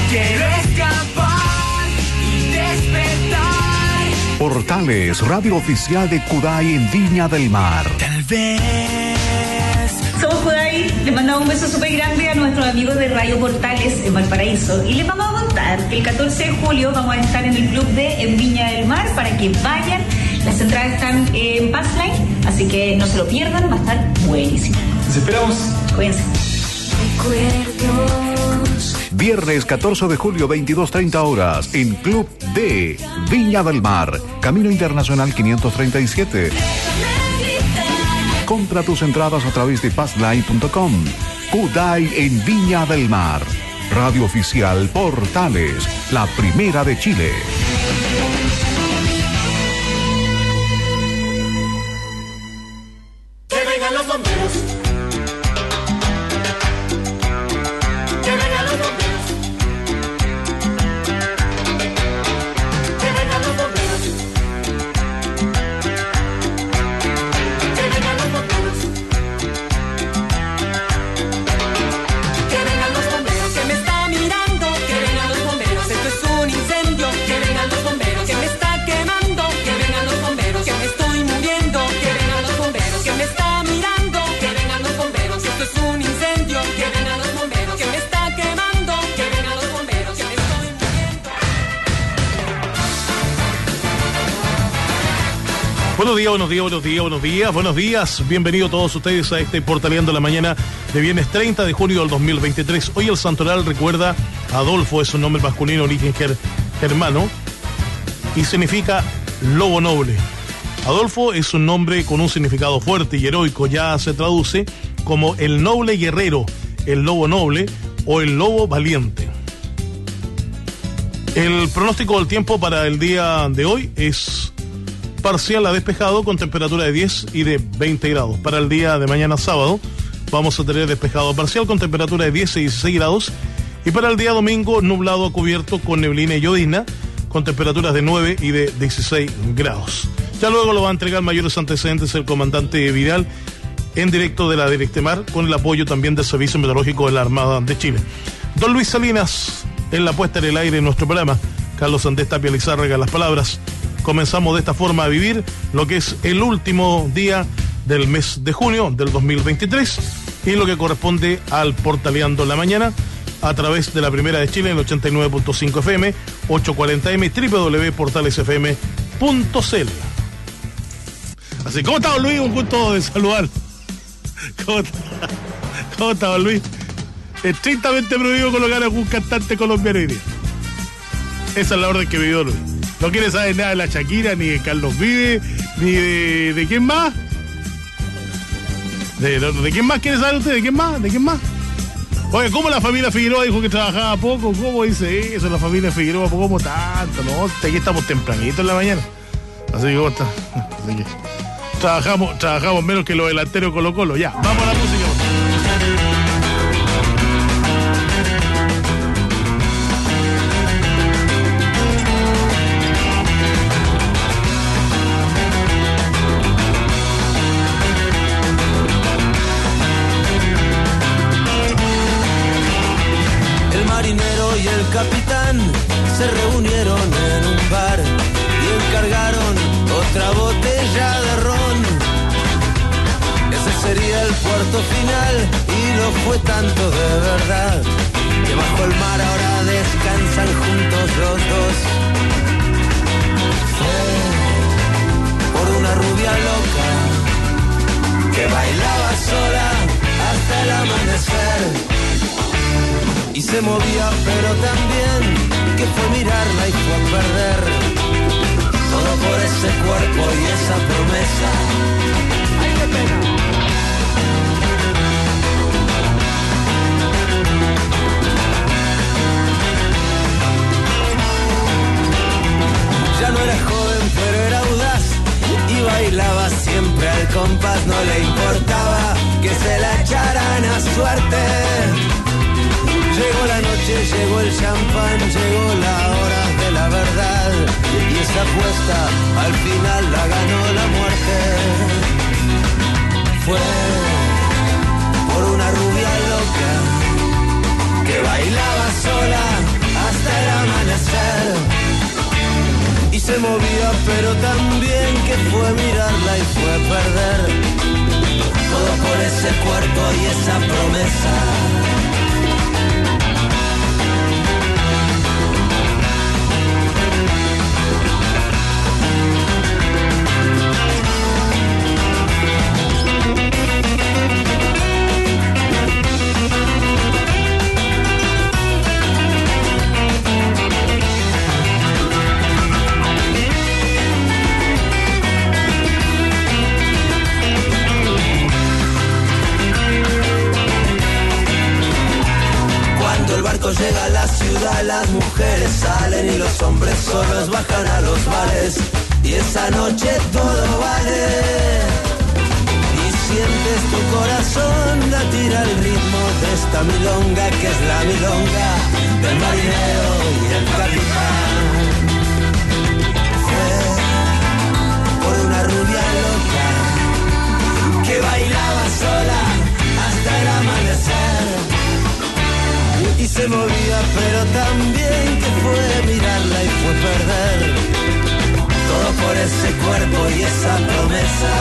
Quiero escapar y despertar. Portales, radio oficial de Kudai en Viña del Mar. Tal vez. Somos Kudai, les mandamos un beso súper grande a nuestros amigos de Radio Portales en Valparaíso y les vamos a contar que el 14 de julio vamos a estar en el club en Viña del Mar para que vayan. Las entradas están en Passline, así que no se lo pierdan, va a estar buenísimo. Les esperamos. Cuídense. Recuerdos. Viernes 14 de julio, 22:30 horas, en Club D, Viña del Mar, Camino Internacional 537. Compra tus entradas a través de passline.com. Kudai en Viña del Mar. Radio oficial Portales, la primera de Chile. Que vengan los bomberos. Que vengan los bomberos. Que vengan los bomberos. Que vengan los bomberos. Que vengan los bomberos. Que me está mirando. Que vengan los bomberos. Esto es un incendio. Que vengan los bomberos. Que me está quemando. Que vengan los bomberos. Que me estoy muriendo. Que vengan los bomberos. Que me está mirando. Que vengan los bomberos. Esto es un incendio. Que vengan los bomberos. Que me está quemando. Que vengan los bomberos. Que me estoy muriendo. Buenos días, buenos días, buenos días, buenos días, buenos días. Bienvenidos todos ustedes a este Portaleando la Mañana de viernes 30 de junio del 2023. Hoy el santoral recuerda a Adolfo, es un nombre masculino, origen germano, y significa lobo noble. Adolfo es un nombre con un significado fuerte y heroico, ya se traduce como el noble guerrero, el lobo noble o el lobo valiente. El pronóstico del tiempo para el día de hoy es parcial a despejado con temperatura de 10 y de 20 grados. Para el día de mañana sábado vamos a tener despejado parcial con temperatura de 10 y 16 grados. Y para el día domingo nublado a cubierto con neblina y llovizna con temperaturas de 9 y de 16 grados. Ya luego lo va a entregar mayores antecedentes el comandante Vidal en directo de la Directemar con el apoyo también del Servicio Meteorológico de la Armada de Chile. Don Luis Salinas en la puesta en el aire de nuestro programa. Carlos Andrés Tapia Lizárraga las palabras. Comenzamos de esta forma a vivir lo que es el último día del mes de junio del 2023 y lo que corresponde al Portaleando la Mañana a través de la Primera de Chile en el 89.5 FM, 840M, www.portalesfm.cl. Así, ¿cómo está, don Luis? Un gusto de saludar. ¿Cómo está, don Luis? Estrictamente prohibido colocar a algún cantante colombiano hoy día. Esa es la orden que me dio Luis. No quiere saber nada de la Shakira, ni de Carlos Vives, ni de quién más. ¿De quién más quiere saber usted? ¿De quién más? ¿De quién más? Oye, ¿cómo la familia Figueroa dijo que trabajaba poco? ¿Cómo dice eso la familia Figueroa? ¿Cómo tanto? No, aquí estamos tempranito en la mañana. Así que, ¿cómo está? Así que trabajamos menos que los delanteros Colo-Colo. Ya, vamos a la música. Capitán se reunieron en un bar y encargaron otra botella de ron. Ese sería el puerto final y lo fue tanto de verdad que bajo el mar ahora descansan juntos los dos. Fue por una rubia loca que bailaba sola hasta el amanecer. Y se movía pero también que fue mirarla y fue a perder todo por ese cuerpo y esa promesa. ¡Ay, qué pena! Ya no era joven pero era audaz y bailaba siempre al compás. No le importaba que se la echaran a suerte. Llegó la noche, llegó el champán, llegó la hora de la verdad y esa apuesta al final la ganó la muerte. Fue por una rubia loca que bailaba sola pero también que fue mirarla y fue perder. Todo por ese cuerpo y esa promesa. El barco llega a la ciudad, las mujeres salen y los hombres solos bajan a los bares. Y esa noche todo vale. Y sientes tu corazón latir al ritmo de esta milonga, que es la milonga del marinero y el capitán. Fue por una rubia loca que bailaba sola hasta el amanecer. Y se movía, pero también que fue mirarla y fue perder. Todo por ese cuerpo y esa promesa.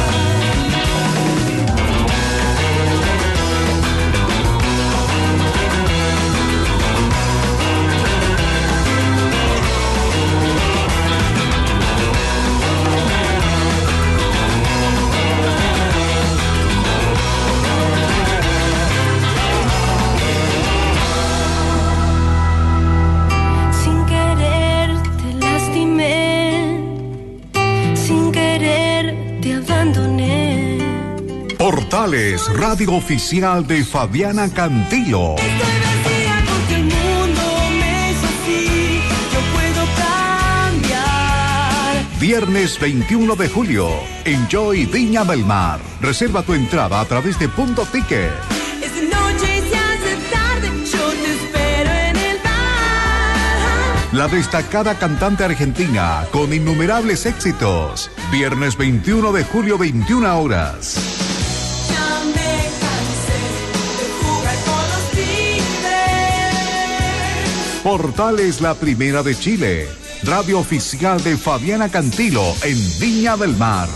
Portales, radio oficial de Fabiana Cantilo. Estoy vacía porque el mundo me hizo así. Yo puedo cambiar. Viernes 21 de julio, Enjoy Viña del Mar. Reserva tu entrada a través de Punto Ticket. Esta noche se hace tarde, yo te espero en el bar. La destacada cantante argentina con innumerables éxitos. Viernes 21 de julio, 21 horas. Portales, la primera de Chile. Radio oficial de Fabiana Cantilo en Viña del Mar.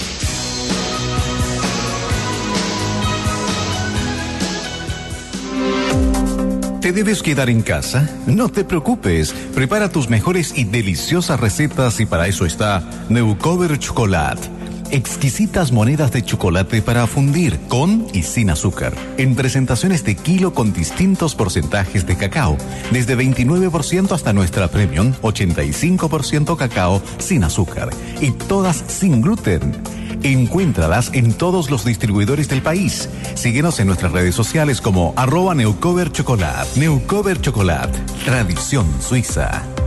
¿Te debes quedar en casa? No te preocupes. Prepara tus mejores y deliciosas recetas y para eso está Neucover Chocolate. Exquisitas monedas de chocolate para fundir, con y sin azúcar. En presentaciones de kilo con distintos porcentajes de cacao. Desde 29% hasta nuestra premium, 85% cacao sin azúcar. Y todas sin gluten. Encuéntralas en todos los distribuidores del país. Síguenos en nuestras redes sociales como @Neucover Chocolate. Neucover Chocolate, tradición suiza.